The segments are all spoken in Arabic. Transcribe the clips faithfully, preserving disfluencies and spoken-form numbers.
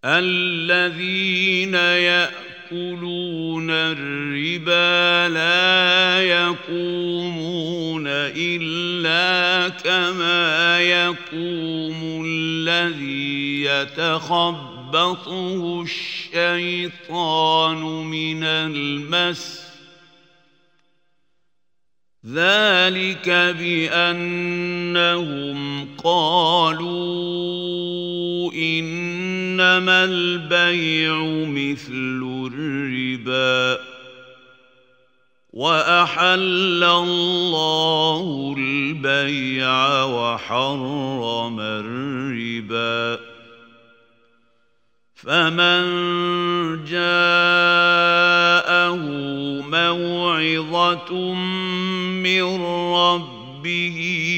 الذين يأكلون الربا لا يقومون إلا كما يقوم الذي يتخبطه الشيطان من المس ذلك بأنهم قالوا إنما البيع مثل الربا وأحل الله البيع وحرم الربا فمن جاءه موعظة من ربه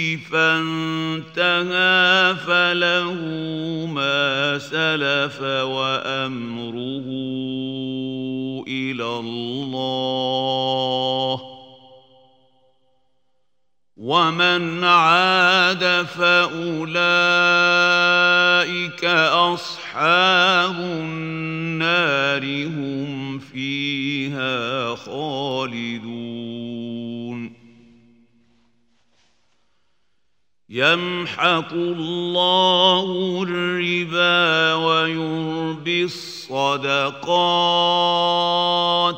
فانتهى فله ما سلف وأمره إلى الله ومن عاد فأولئك أصحاب النار هم فيها خالدون يمحق الله الربا ويربي الصدقات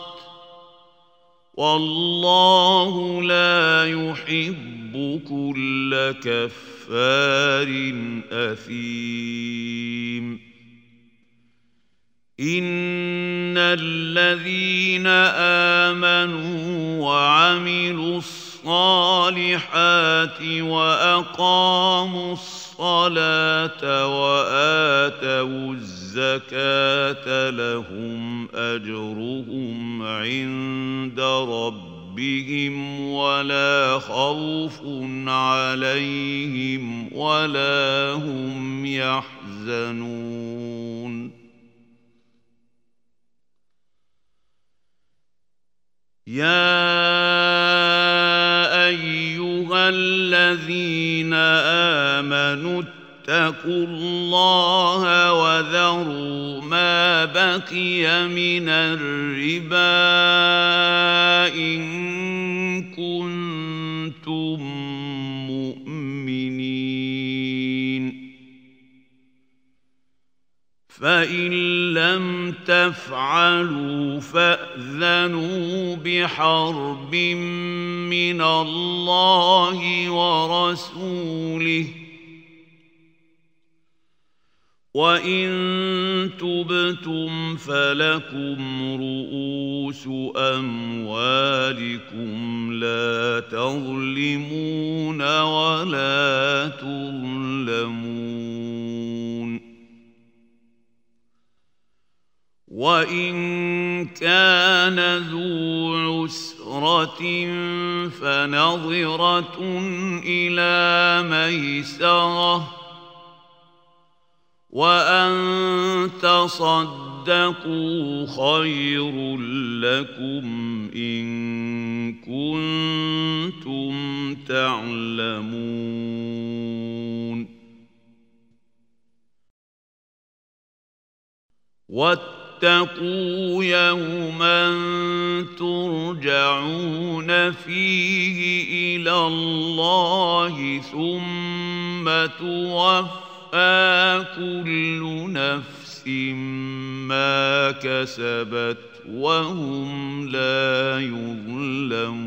والله لا يحب كل كفار أثيم إن الذين آمنوا وعملوا الصالحات وأقاموا الصلاة وآتوا الزكاة لهم أجرهم عند ربهم ولا خوف عليهم ولا هم يحزنون يا أيها الذين آمنوا اتقوا الله وذروا ما بقي من الربا إن كنتم مؤمنين فإن لم تفعلوا فأذنوا بحرب من الله ورسوله وإن تبتم فلكم رؤوس أموالكم لا تظلمون ولا تظلمون وإن كان ذو عسرة فنظرة إلى ميسرة وأن تصدقوا خير لكم إن كنتم تعلمون واتقوا يوما ترجعون فيه إلى الله ثم توفى كل نفس ما كسبت وهم لا يظلمون